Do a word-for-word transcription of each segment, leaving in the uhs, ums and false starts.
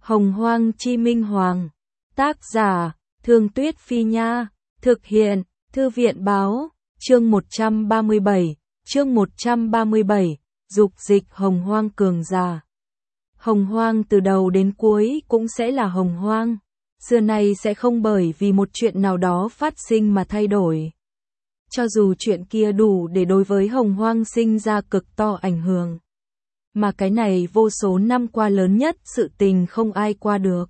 Hồng Hoang Chi Minh Hoàng. Tác giả, Thương Tuyết Phi Nha. Thực hiện, Thư viện Báo. Chương một trăm ba mươi bảy. Chương một trăm ba mươi bảy. Dục dịch Hồng Hoang cường giả. Hồng Hoang từ đầu đến cuối cũng sẽ là Hồng Hoang. Xưa nay sẽ không bởi vì một chuyện nào đó phát sinh mà thay đổi. Cho dù chuyện kia đủ để đối với Hồng Hoang sinh ra cực to ảnh hưởng. Mà cái này vô số năm qua lớn nhất sự tình không ai qua được.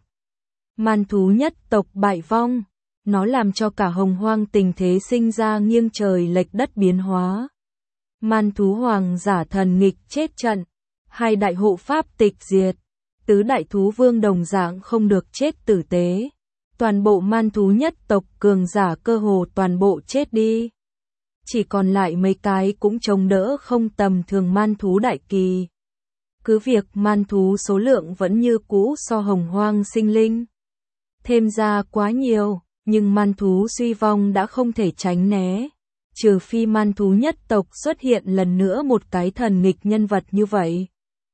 Man thú nhất tộc bại vong, nó làm cho cả Hồng Hoang tình thế sinh ra nghiêng trời lệch đất biến hóa. Man thú hoàng giả thần nghịch chết trận, hai đại hộ pháp tịch diệt, tứ đại thú vương đồng dạng không được chết tử tế. Toàn bộ man thú nhất tộc cường giả cơ hồ toàn bộ chết đi. Chỉ còn lại mấy cái cũng chống đỡ không tầm thường man thú đại kỳ. Cứ việc man thú số lượng vẫn như cũ so Hồng Hoang sinh linh thêm ra quá nhiều, nhưng man thú suy vong đã không thể tránh né. Trừ phi man thú nhất tộc xuất hiện lần nữa một cái thần nghịch nhân vật như vậy.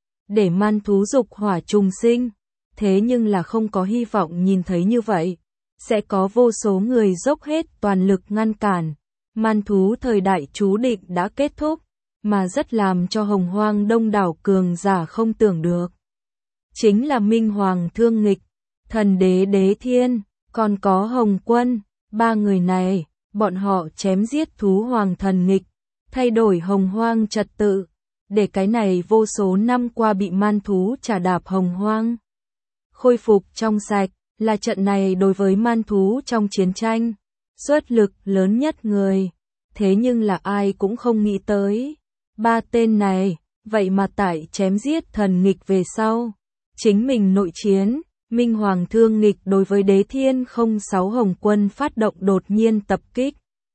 Để man thú dục hỏa trùng sinh, thế nhưng là không có hy vọng nhìn thấy như vậy. Sẽ có vô số người dốc hết toàn lực ngăn cản. Man thú thời đại chú định đã kết thúc, mà rất làm cho Hồng Hoang đông đảo cường giả không tưởng được. Chính là Minh Hoàng Thương Nghịch, Thần Đế Đế Thiên, còn có Hồng Quân, ba người này, bọn họ chém giết thú hoàng thần nghịch, thay đổi Hồng Hoang trật tự, để cái này vô số năm qua bị man thú trà đạp Hồng Hoang khôi phục trong sạch, là trận này đối với man thú trong chiến tranh, xuất lực lớn nhất người. Thế nhưng là ai cũng không nghĩ tới, ba tên này, vậy mà tại chém giết thần nghịch về sau. Chính mình nội chiến, Minh Hoàng Thương Nghịch đối với Đế Thiên không sáu Hồng Quân phát động đột nhiên tập kích.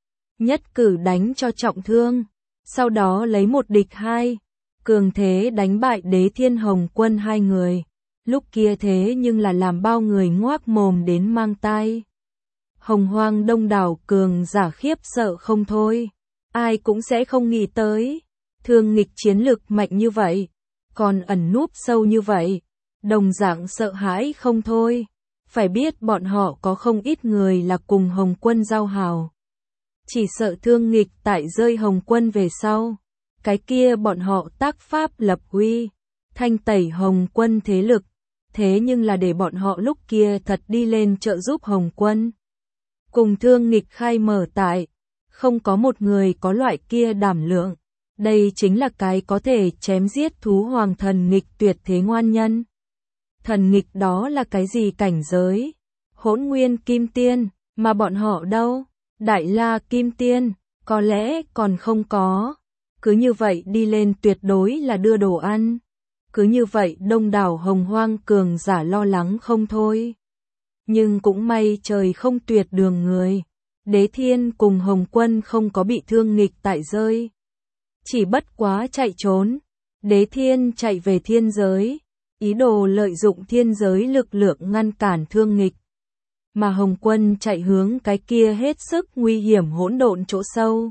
Nhất cử đánh cho trọng thương, sau đó lấy một địch hai, cường thế đánh bại Đế Thiên Hồng Quân hai người. Lúc kia thế nhưng là làm bao người ngoác mồm đến mang tai. Hồng Hoang đông đảo cường giả khiếp sợ không thôi. Ai cũng sẽ không nghĩ tới. Thương Nghịch chiến lực mạnh như vậy, còn ẩn núp sâu như vậy. Đồng dạng sợ hãi không thôi. Phải biết bọn họ có không ít người là cùng Hồng Quân giao hảo. Chỉ sợ Thương Nghịch tại rơi Hồng Quân về sau. Cái kia bọn họ tác pháp lập uy, thanh tẩy Hồng Quân thế lực. Thế nhưng là để bọn họ lúc kia thật đi lên trợ giúp Hồng Quân. Cùng Thương Nghịch khai mở tại, không có một người có loại kia đảm lượng. Đây chính là cái có thể chém giết thú hoàng thần nghịch tuyệt thế ngoan nhân. Thần nghịch đó là cái gì cảnh giới? Hỗn Nguyên Kim Tiên, mà bọn họ đâu? Đại La Kim Tiên, có lẽ còn không có. Cứ như vậy đi lên tuyệt đối là đưa đồ ăn. Cứ như vậy đông đảo Hồng Hoang cường giả lo lắng không thôi. Nhưng cũng may trời không tuyệt đường người. Đế Thiên cùng Hồng Quân không có bị Thương Nghịch tại rơi. Chỉ bất quá chạy trốn. Đế Thiên chạy về thiên giới, ý đồ lợi dụng thiên giới lực lượng ngăn cản Thương Nghịch. Mà Hồng Quân chạy hướng cái kia hết sức nguy hiểm hỗn độn chỗ sâu.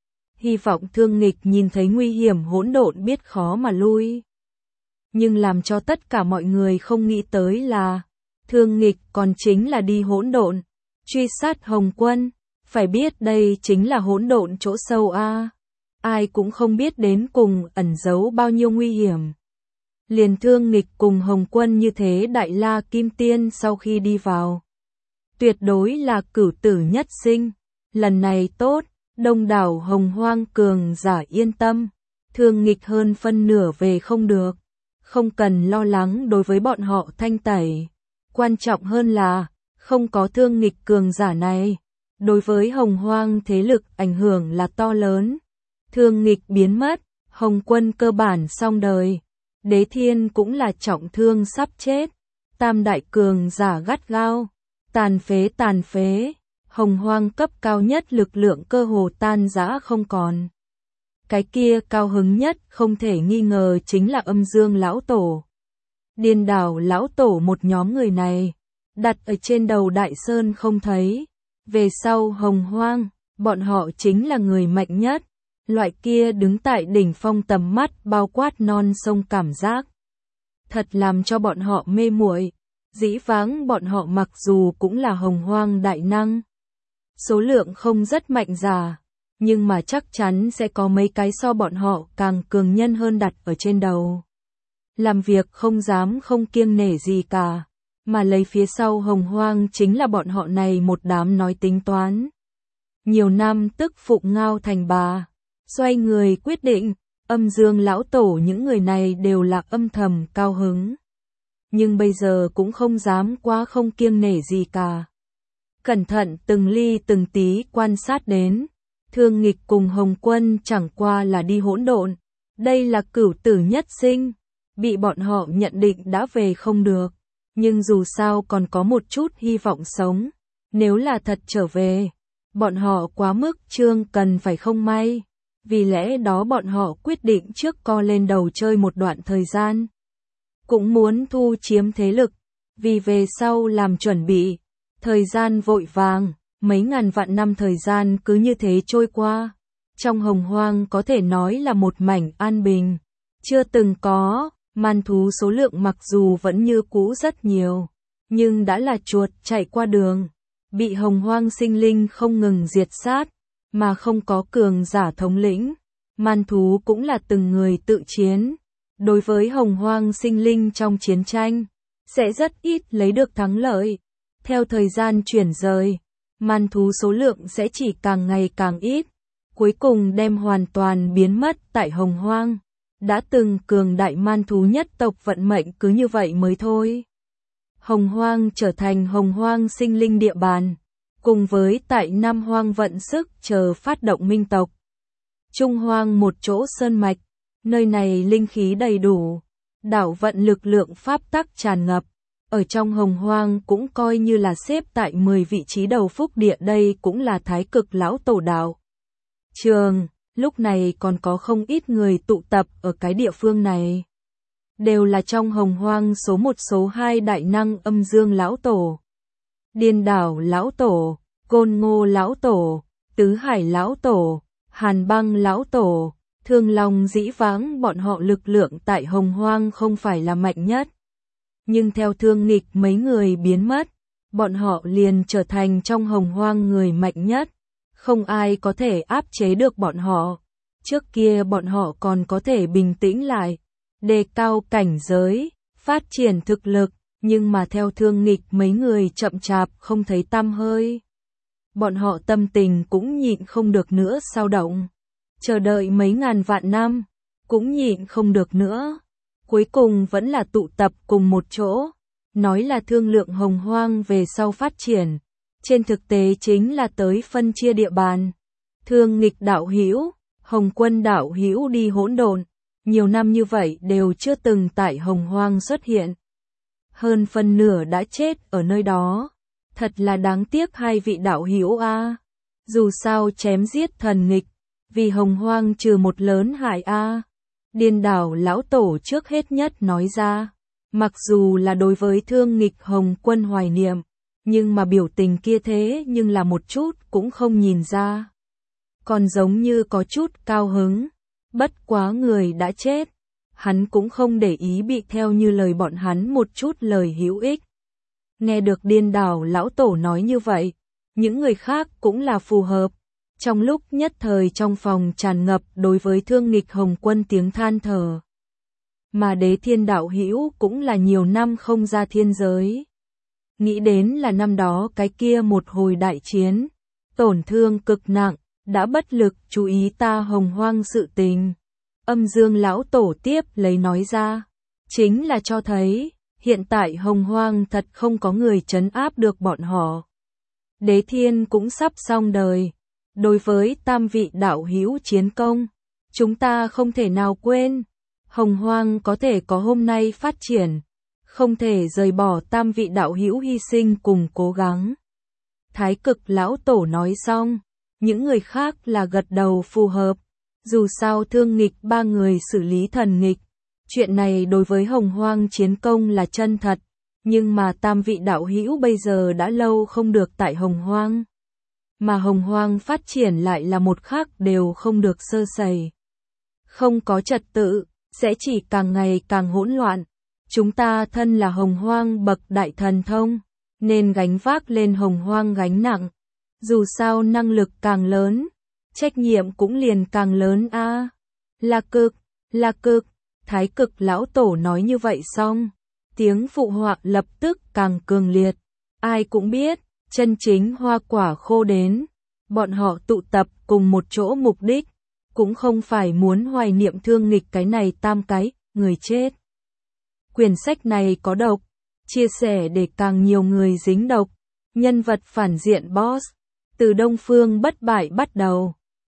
Hy vọng Thương Nghịch nhìn thấy nguy hiểm hỗn độn biết khó mà lui. Nhưng làm cho tất cả mọi người không nghĩ tới là Thương Nghịch còn chính là đi hỗn độn, truy sát Hồng Quân. Phải biết đây chính là hỗn độn chỗ sâu a. Ai cũng không biết đến cùng ẩn giấu bao nhiêu nguy hiểm. Liền Thương Nghịch cùng Hồng Quân như thế Đại La Kim Tiên sau khi đi vào, tuyệt đối là cửu tử nhất sinh. Lần này tốt, đông đảo Hồng Hoang cường giả yên tâm. Thương Nghịch hơn phân nửa về không được. Không cần lo lắng đối với bọn họ thanh tẩy. Quan trọng hơn là, không có Thương Nghịch cường giả này. Đối với Hồng Hoang thế lực ảnh hưởng là to lớn. Thương Nghịch biến mất, Hồng Quân cơ bản xong đời. Đế Thiên cũng là trọng thương sắp chết. Tam đại cường giả gắt gao, tàn phế tàn phế. Hồng Hoang cấp cao nhất lực lượng cơ hồ tan rã không còn. Cái kia cao hứng nhất không thể nghi ngờ chính là Âm Dương Lão Tổ. Điên Đảo Lão Tổ một nhóm người này, đặt ở trên đầu Đại Sơn không thấy. Về sau Hồng Hoang, bọn họ chính là người mạnh nhất. Loại kia đứng tại đỉnh phong tầm mắt bao quát non sông cảm giác. Thật làm cho bọn họ mê muội. Dĩ vãng bọn họ mặc dù cũng là hồng hoang đại năng, số lượng không rất mạnh già, nhưng mà chắc chắn sẽ có mấy cái so bọn họ càng cường nhân hơn đặt ở trên đầu. Làm việc không dám không kiêng nể gì cả, mà lấy phía sau hồng hoang chính là bọn họ này một đám nói tính toán. Nhiều năm tức phụng ngao thành bà, xoay người quyết định, âm dương lão tổ những người này đều là âm thầm cao hứng. Nhưng bây giờ cũng không dám quá không kiêng nể gì cả. Cẩn thận từng ly từng tí quan sát đến, Thương Nghịch cùng Hồng Quân chẳng qua là đi hỗn độn, đây là cửu tử nhất sinh, bị bọn họ nhận định đã về không được, nhưng dù sao còn có một chút hy vọng sống, nếu là thật trở về, bọn họ quá mức trương cần phải không may, vì lẽ đó bọn họ quyết định trước co lên đầu chơi một đoạn thời gian. Cũng muốn thu chiếm thế lực, vì về sau làm chuẩn bị, thời gian vội vàng, mấy ngàn vạn năm thời gian cứ như thế trôi qua. Trong hồng hoang có thể nói là một mảnh an bình, chưa từng có, man thú số lượng mặc dù vẫn như cũ rất nhiều, nhưng đã là chuột chạy qua đường, bị hồng hoang sinh linh không ngừng diệt sát, mà không có cường giả thống lĩnh, man thú cũng là từng người tự chiến. Đối với hồng hoang sinh linh trong chiến tranh, sẽ rất ít lấy được thắng lợi. Theo thời gian chuyển rời, man thú số lượng sẽ chỉ càng ngày càng ít, cuối cùng đem hoàn toàn biến mất tại hồng hoang. Đã từng cường đại man thú nhất tộc vận mệnh cứ như vậy mới thôi. Hồng hoang trở thành hồng hoang sinh linh địa bàn, cùng với tại Nam Hoang vận sức chờ phát động minh tộc. Trung Hoang một chỗ sơn mạch, nơi này linh khí đầy đủ, đảo vận lực lượng pháp tắc tràn ngập, ở trong hồng hoang cũng coi như là xếp tại mười vị trí đầu phúc địa, đây cũng là thái cực lão tổ đạo trường, lúc này còn có không ít người tụ tập ở cái địa phương này. Đều là trong hồng hoang số một số hai đại năng âm dương lão tổ, điên đảo lão tổ, côn ngô lão tổ, tứ hải lão tổ, hàn băng lão tổ. Thương Long dĩ vãng bọn họ lực lượng tại hồng hoang không phải là mạnh nhất. Nhưng theo Thương Nghịch mấy người biến mất, bọn họ liền trở thành trong hồng hoang người mạnh nhất. Không ai có thể áp chế được bọn họ. Trước kia bọn họ còn có thể bình tĩnh lại, đề cao cảnh giới, phát triển thực lực, nhưng mà theo Thương Nghịch mấy người chậm chạp không thấy tăm hơi. Bọn họ tâm tình cũng nhịn không được nữa sao động. Chờ đợi mấy ngàn vạn năm, cũng nhịn không được nữa. Cuối cùng vẫn là tụ tập cùng một chỗ, nói là thương lượng hồng hoang về sau phát triển. Trên thực tế chính là tới phân chia địa bàn. Thương Nghịch đạo hữu, Hồng Quân đạo hữu đi hỗn độn, nhiều năm như vậy đều chưa từng tại hồng hoang xuất hiện. Hơn phân nửa đã chết ở nơi đó. Thật là đáng tiếc hai vị đạo hữu a. Dù sao chém giết thần nghịch, vì hồng hoang trừ một lớn hại a. Điên đảo lão tổ trước hết nhất nói ra, mặc dù là đối với Thương Nghịch Hồng Quân hoài niệm, nhưng mà biểu tình kia thế nhưng là một chút cũng không nhìn ra. Còn giống như có chút cao hứng, bất quá người đã chết, hắn cũng không để ý bị theo như lời bọn hắn một chút lời hữu ích. Nghe được điên đảo lão tổ nói như vậy, những người khác cũng là phù hợp. Trong lúc nhất thời trong phòng tràn ngập đối với Thương Nghịch Hồng Quân tiếng than thở. Mà Đế Thiên đạo hữu cũng là nhiều năm không ra thiên giới. Nghĩ đến là năm đó cái kia một hồi đại chiến, tổn thương cực nặng, đã bất lực chú ý ta hồng hoang sự tình. Âm dương lão tổ tiếp lấy nói ra, chính là cho thấy, hiện tại hồng hoang thật không có người trấn áp được bọn họ. Đế Thiên cũng sắp xong đời. Đối với tam vị đạo hữu chiến công, chúng ta không thể nào quên. Hồng hoang có thể có hôm nay phát triển, không thể rời bỏ tam vị đạo hữu hy sinh cùng cố gắng. Thái cực lão tổ nói xong, những người khác là gật đầu phù hợp. Dù sao Thương Nghịch ba người xử lý thần nghịch, chuyện này đối với hồng hoang chiến công là chân thật, nhưng mà tam vị đạo hữu bây giờ đã lâu không được tại hồng hoang. Mà hồng hoang phát triển lại là một khác đều không được sơ sẩy. Không có trật tự, sẽ chỉ càng ngày càng hỗn loạn. Chúng ta thân là hồng hoang bậc đại thần thông, nên gánh vác lên hồng hoang gánh nặng. Dù sao năng lực càng lớn, trách nhiệm cũng liền càng lớn a. À. Là cực, là cực, Thái Cực lão tổ nói như vậy xong, tiếng phụ họa lập tức càng cường liệt. Ai cũng biết, chân chính hoa quả khô đến, bọn họ tụ tập cùng một chỗ mục đích, cũng không phải muốn hoài niệm thương nghịch cái này tam cái, người chết. Quyển sách này có độc, chia sẻ để càng nhiều người dính độc. Nhân vật phản diện boss, từ Đông Phương bất bại bắt đầu.